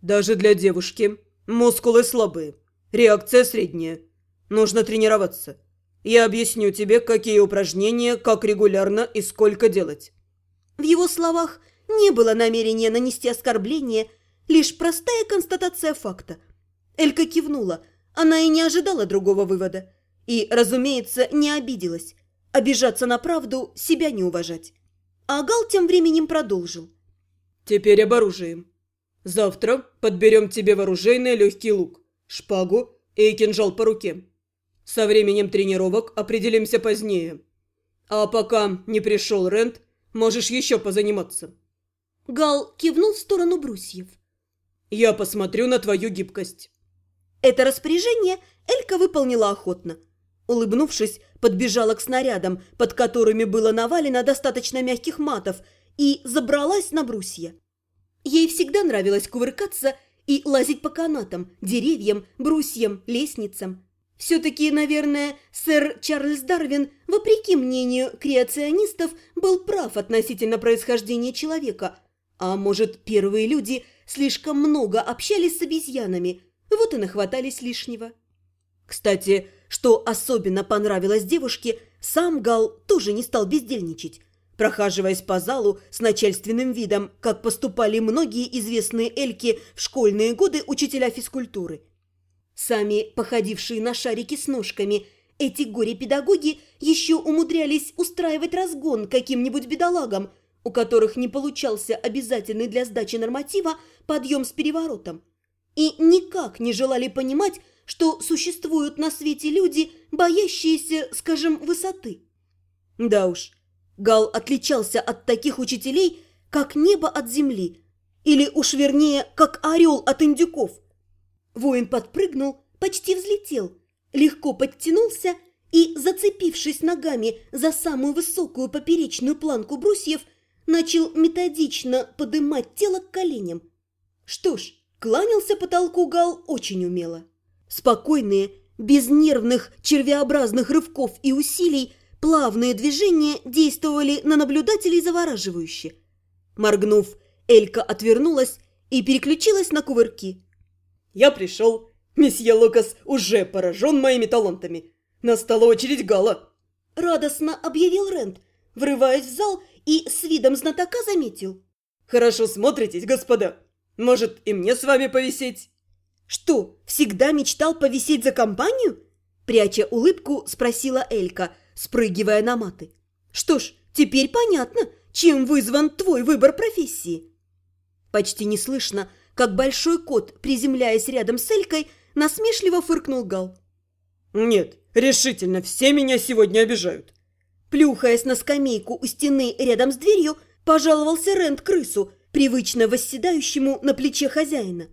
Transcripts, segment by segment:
Даже для девушки. Мускулы слабые. Реакция средняя. Нужно тренироваться. Я объясню тебе, какие упражнения, как регулярно и сколько делать». В его словах не было намерения нанести оскорбление, лишь простая констатация факта. Элька кивнула. Она и не ожидала другого вывода. И, разумеется, не обиделась. Обижаться на правду – себя не уважать. А Гал тем временем продолжил. «Теперь об оружии. Завтра подберем тебе в оружейное легкий лук, шпагу и кинжал по руке. Со временем тренировок определимся позднее. А пока не пришел Рент, можешь еще позаниматься». Гал кивнул в сторону брусьев. «Я посмотрю на твою гибкость». Это распоряжение Элька выполнила охотно. Улыбнувшись, подбежала к снарядам, под которыми было навалено достаточно мягких матов, и забралась на брусья. Ей всегда нравилось кувыркаться и лазить по канатам, деревьям, брусьям, лестницам. Все-таки, наверное, сэр Чарльз Дарвин, вопреки мнению креационистов, был прав относительно происхождения человека. А может, первые люди слишком много общались с обезьянами, вот и нахватались лишнего. Кстати, что особенно понравилось девушке, сам Гал тоже не стал бездельничать, прохаживаясь по залу с начальственным видом, как поступали многие известные Эльки в школьные годы учителя физкультуры. Сами походившие на шарики с ножками, эти горе-педагоги еще умудрялись устраивать разгон каким-нибудь бедолагам, у которых не получался обязательный для сдачи норматива подъем с переворотом, и никак не желали понимать, что существуют на свете люди, боящиеся, скажем, высоты. Да уж, Гал отличался от таких учителей, как небо от земли, или уж вернее, как орел от индюков. Воин подпрыгнул, почти взлетел, легко подтянулся и, зацепившись ногами за самую высокую поперечную планку брусьев, начал методично подымать тело к коленям. Что ж, кланялся потолку Гал очень умело. Спокойные, без нервных червеобразных рывков и усилий, плавные движения действовали на наблюдателей завораживающе. Моргнув, Элька отвернулась и переключилась на кувырки. «Я пришел. Месье Лукас уже поражен моими талантами. Настала очередь Гала», – радостно объявил Рент, врываясь в зал и с видом знатока заметил. «Хорошо смотритесь, господа. Может, и мне с вами повисеть?» «Что, всегда мечтал повисеть за компанию?» Пряча улыбку, спросила Элька, спрыгивая на маты. «Что ж, теперь понятно, чем вызван твой выбор профессии». Почти не слышно, как большой кот, приземляясь рядом с Элькой, насмешливо фыркнул Гал. «Нет, решительно, все меня сегодня обижают». Плюхаясь на скамейку у стены рядом с дверью, пожаловался Рент крысу, привычно восседающему на плече хозяина.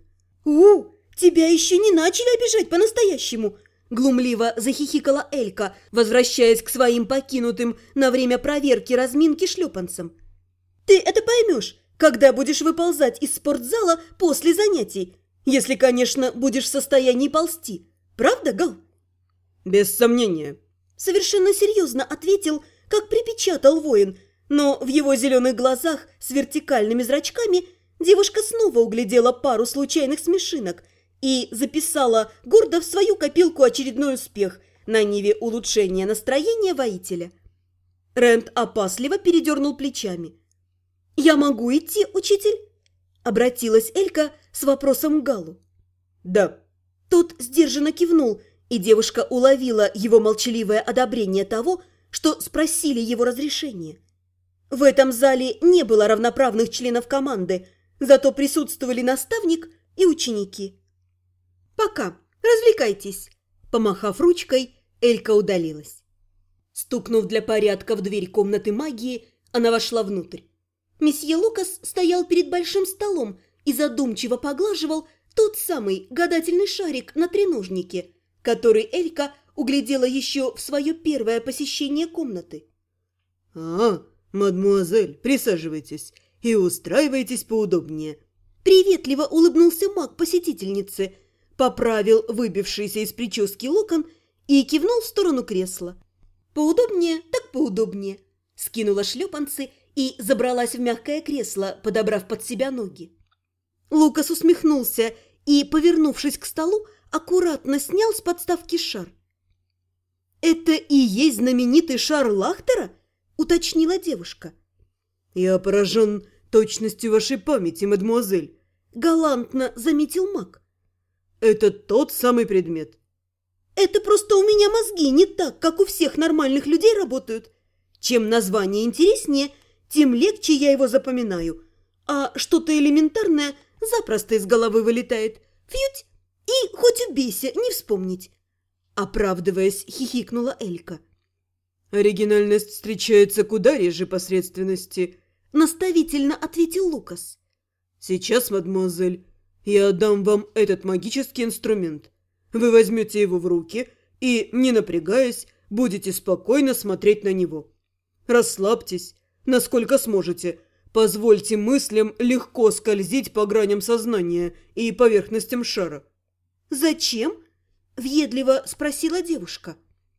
Тебя еще не начали обижать по-настоящему!» Глумливо захихикала Элька, возвращаясь к своим покинутым на время проверки разминки шлепанцам. «Ты это поймешь, когда будешь выползать из спортзала после занятий, если, конечно, будешь в состоянии ползти. Правда, Гал?» «Без сомнения», – совершенно серьезно ответил, как припечатал воин, но в его зеленых глазах с вертикальными зрачками девушка снова углядела пару случайных смешинок и записала гордо в свою копилку очередной успех на ниве улучшения настроения воителя. Рент опасливо передернул плечами. «Я могу идти, учитель?» – обратилась Элька с вопросом к Галу. «Да». Тот сдержанно кивнул, и девушка уловила его молчаливое одобрение того, что спросили его разрешения. В этом зале не было равноправных членов команды, зато присутствовали наставник и ученики. «Пока, развлекайтесь!» Помахав ручкой, Элька удалилась. Стукнув для порядка в дверь комнаты магии, она вошла внутрь. Месье Лукас стоял перед большим столом и задумчиво поглаживал тот самый гадательный шарик на треножнике, который Элька углядела еще в свое первое посещение комнаты. Мадмуазель, присаживайтесь и устраивайтесь поудобнее». Приветливо улыбнулся маг посетительницы, поправил выбившийся из прически локон и кивнул в сторону кресла. «Поудобнее, так поудобнее», скинула шлепанцы и забралась в мягкое кресло, подобрав под себя ноги. Лукас усмехнулся и, повернувшись к столу, аккуратно снял с подставки шар. «Это и есть знаменитый шар Лахтера?» – уточнила девушка. «Я поражен точностью вашей памяти, мадемуазель», – галантно заметил маг. «Это тот самый предмет». «Это просто у меня мозги не так, как у всех нормальных людей работают. Чем название интереснее, тем легче я его запоминаю. А что-то элементарное запросто из головы вылетает. Фьють! И хоть убейся, не вспомнить». Оправдываясь, хихикнула Элька. «Оригинальность встречается куда реже посредственности», – наставительно ответил Лукас. «Сейчас, мадемуазель, я отдам вам этот магический инструмент. Вы возьмете его в руки и, не напрягаясь, будете спокойно смотреть на него. Расслабьтесь, насколько сможете. Позвольте мыслям легко скользить по граням сознания и поверхностям шара». «Зачем?» – въедливо спросила девушка.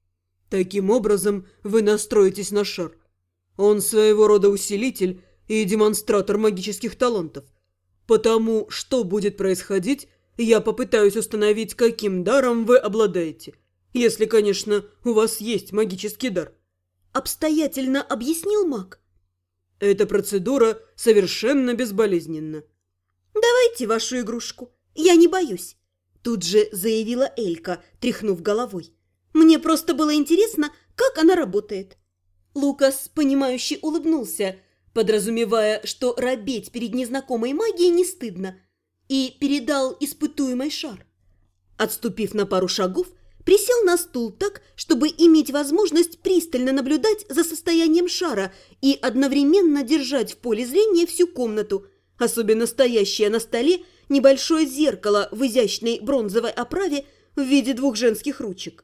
«Таким образом вы настроитесь на шар. Он своего рода усилитель и демонстратор магических талантов. Потому что будет происходить, я попытаюсь установить, каким даром вы обладаете. Если, конечно, у вас есть магический дар». Обстоятельно объяснил маг. «Эта процедура совершенно безболезненна». «Давайте вашу игрушку, я не боюсь», – тут же заявила Элька, тряхнув головой. «Мне просто было интересно, как она работает». Лукас, понимающе улыбнулся, подразумевая, что робеть перед незнакомой магией не стыдно, и передал испытуемый шар. Отступив на пару шагов, присел на стул так, чтобы иметь возможность пристально наблюдать за состоянием шара и одновременно держать в поле зрения всю комнату, особенно стоящее на столе небольшое зеркало в изящной бронзовой оправе в виде двух женских ручек.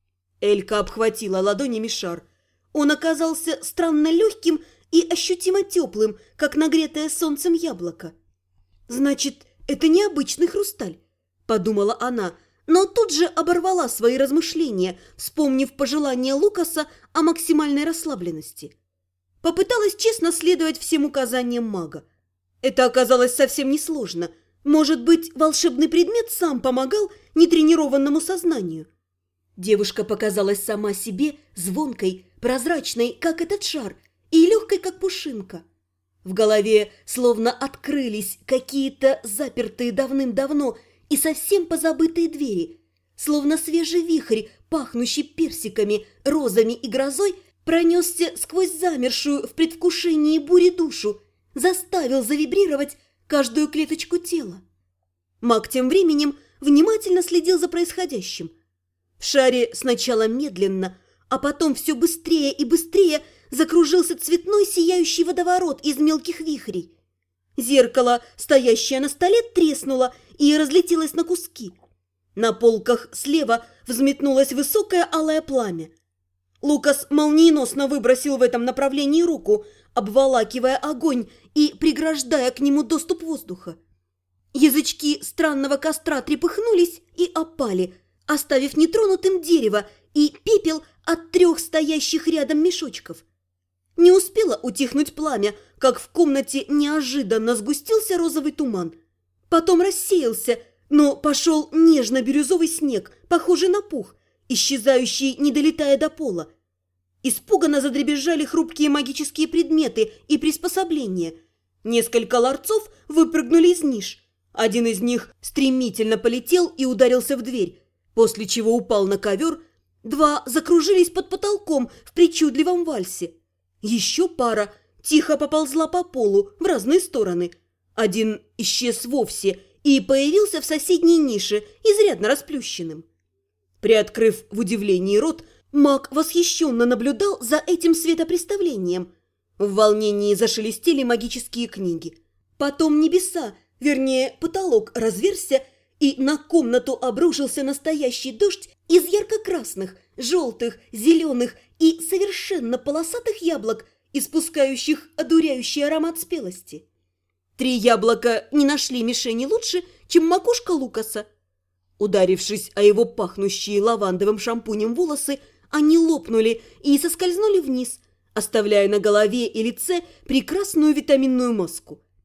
Элька обхватила ладонями шар. Он оказался странно легким и ощутимо теплым, как нагретое солнцем яблоко. «Значит, это не обычный хрусталь», – подумала она, но тут же оборвала свои размышления, вспомнив пожелание Лукаса о максимальной расслабленности. Попыталась честно следовать всем указаниям мага. Это оказалось совсем несложно. Может быть, волшебный предмет сам помогал нетренированному сознанию. Девушка показалась сама себе звонкой, прозрачной, как этот шар, и легкой, как пушинка. В голове словно открылись какие-то запертые давным-давно и совсем позабытые двери, словно свежий вихрь, пахнущий персиками, розами и грозой, пронесся сквозь замершую в предвкушении бури душу, заставил завибрировать каждую клеточку тела. Маг тем временем внимательно следил за происходящим. В шаре сначала медленно, а потом все быстрее и быстрее закружился цветной сияющий водоворот из мелких вихрей. Зеркало, стоящее на столе, треснуло и разлетелось на куски. На полках слева взметнулось высокое алое пламя. Лукас молниеносно выбросил в этом направлении руку, обволакивая огонь и преграждая к нему доступ воздуха. Язычки странного костра трепыхнулись и опали, оставив нетронутым дерево и пепел от 3 стоящих рядом мешочков. Не успело утихнуть пламя, как в комнате неожиданно сгустился розовый туман. Потом рассеялся, но пошел нежно-бирюзовый снег, похожий на пух, исчезающий, не долетая до пола. Испуганно задребезжали хрупкие магические предметы и приспособления. Несколько ларцов выпрыгнули из ниш. Один из них стремительно полетел и ударился в дверь, после чего упал на ковер. 2 закружились под потолком в причудливом вальсе. Еще пара тихо поползла по полу в разные стороны. Один исчез вовсе и появился в соседней нише, изрядно расплющенным. Приоткрыв в удивлении рот, маг восхищенно наблюдал за этим светопреставлением. В волнении зашелестели магические книги. Потом небеса, вернее, потолок разверзся, и на комнату обрушился настоящий дождь из ярко-красных, желтых, зеленых и совершенно полосатых яблок, испускающих одуряющий аромат спелости. 3 яблока не нашли мишени лучше, чем макушка Лукаса. Ударившись о его пахнущие лавандовым шампунем волосы, они лопнули и соскользнули вниз, оставляя на голове и лице прекрасную витаминную маску.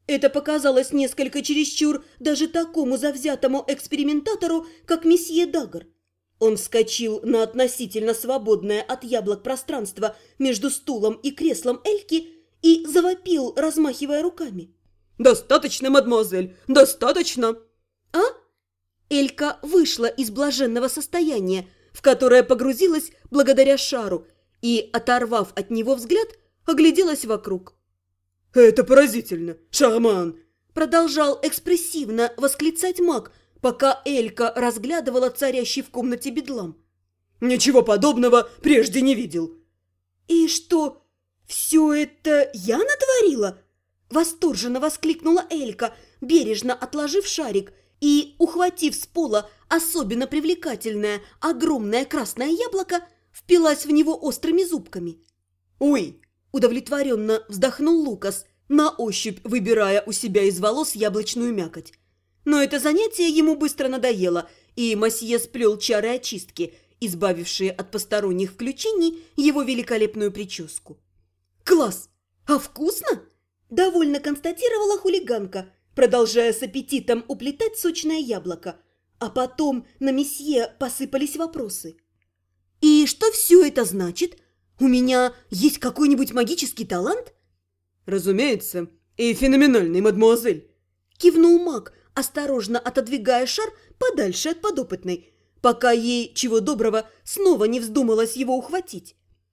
Это показалось несколько чересчур даже такому завзятому экспериментатору, как месье Даггар. Он вскочил на относительно свободное от яблок пространство между стулом и креслом Эльки и завопил, размахивая руками. «Достаточно, мадемуазель, достаточно!» «А?» Элька вышла из блаженного состояния, в которое погрузилась благодаря шару, и, оторвав от него взгляд, огляделась вокруг. «Это поразительно, шарман!» Продолжал экспрессивно восклицать маг, пока Элька разглядывала царящий в комнате бедлам. «Ничего подобного прежде не видел!» «И что, все это я натворила?» Восторженно воскликнула Элька, бережно отложив шарик и, ухватив с пола особенно привлекательное огромное красное яблоко, впилась в него острыми зубками. «Уй!» – удовлетворенно вздохнул Лукас, на ощупь выбирая у себя из волос яблочную мякоть. Но это занятие ему быстро надоело, и мосье сплел чары очистки, избавившие от посторонних включений его великолепную прическу. «Класс! А вкусно?» – довольно констатировала хулиганка, продолжая с аппетитом уплетать сочное яблоко. А потом на месье посыпались вопросы. «И что все это значит? У меня есть какой-нибудь магический талант?» «Разумеется, и феноменальный, мадемуазель!» – кивнул маг, осторожно отодвигая шар подальше от подопытной, пока ей, чего доброго, снова не вздумалось его ухватить.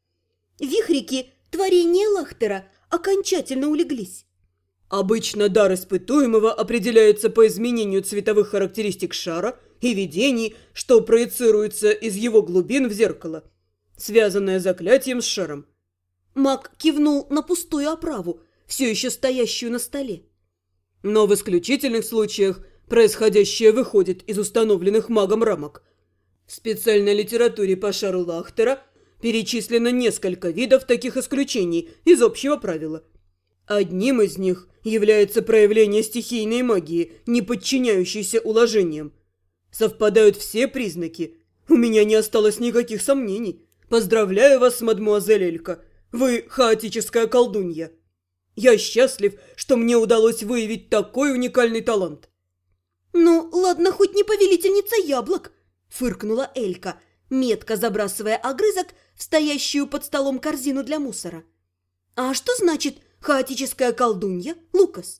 Вихрики творения Лахтера окончательно улеглись. Обычно дар испытуемого определяется по изменению цветовых характеристик шара и видений, что проецируется из его глубин в зеркало, связанное заклятием с шаром. Маг кивнул на пустую оправу, все еще стоящую на столе. Но в исключительных случаях происходящее выходит из установленных магом рамок. В специальной литературе по шару Лахтера перечислено несколько видов таких исключений из общего правила. Одним из них является проявление стихийной магии, не подчиняющейся уложениям. Совпадают все признаки. У меня не осталось никаких сомнений. Поздравляю вас, мадемуазель Элька. Вы хаотическая колдунья. Я счастлив, что мне удалось выявить такой уникальный талант. «Ну, ладно, хоть не повелительница яблок», – фыркнула Элька, метко забрасывая огрызок в стоящую под столом корзину для мусора. «А что значит хаотическая колдунья, Лукас?»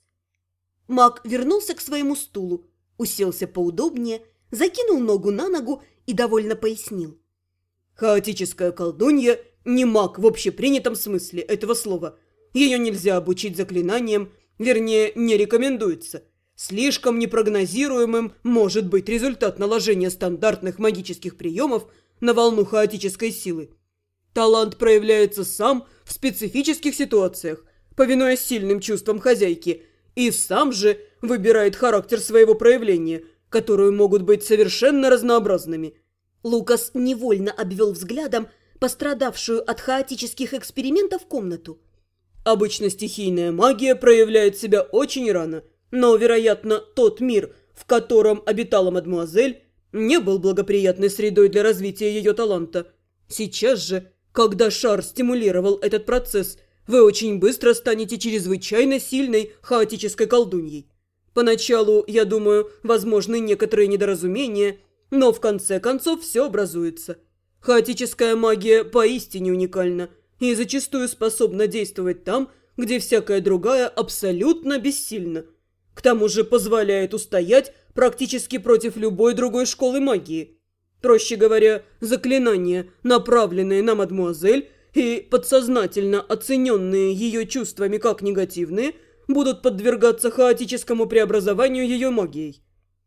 Маг вернулся к своему стулу, уселся поудобнее, закинул ногу на ногу и довольно пояснил. Хаотическая колдунья не маг в общепринятом смысле этого слова. Ее нельзя обучить заклинаниям, вернее, не рекомендуется. Слишком непрогнозируемым может быть результат наложения стандартных магических приемов на волну хаотической силы. Талант проявляется сам в специфических ситуациях, повинуясь сильным чувствам хозяйки, и сам же выбирает характер своего проявления, которые могут быть совершенно разнообразными. Лукас невольно обвел взглядом пострадавшую от хаотических экспериментов комнату. Обычно стихийная магия проявляет себя очень рано, но, вероятно, тот мир, в котором обитала мадемуазель, не был благоприятной средой для развития ее таланта. Сейчас же, когда шар стимулировал этот процесс, вы очень быстро станете чрезвычайно сильной хаотической колдуньей. Поначалу, я думаю, возможны некоторые недоразумения, но в конце концов все образуется. Хаотическая магия поистине уникальна и зачастую способна действовать там, где всякая другая абсолютно бессильна. К тому же позволяет устоять практически против любой другой школы магии. Проще говоря, заклинания, направленные на мадемуазель и подсознательно оцененные ее чувствами как негативные, будут подвергаться хаотическому преобразованию ее магией.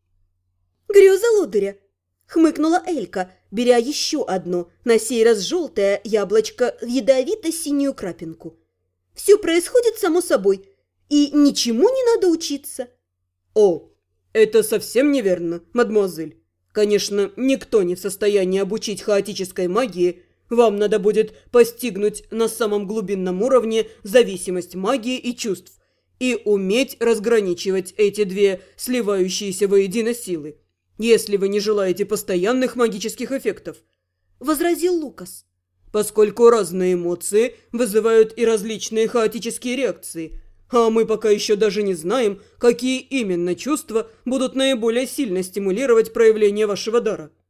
«Греза лодыря!» – хмыкнула Элька, беря еще одно, на сей раз желтое яблочко в ядовито-синюю крапинку. «Все происходит само собой, и ничему не надо учиться». «О, это совсем неверно, мадемуазель. Конечно, никто не в состоянии обучить хаотической магии. Вам надо будет постигнуть на самом глубинном уровне зависимость магии и чувств и уметь разграничивать эти две сливающиеся воедино силы, если вы не желаете постоянных магических эффектов», – возразил Лукас. «Поскольку разные эмоции вызывают и различные хаотические реакции, А мы пока еще даже не знаем, какие именно чувства будут наиболее сильно стимулировать проявление вашего дара.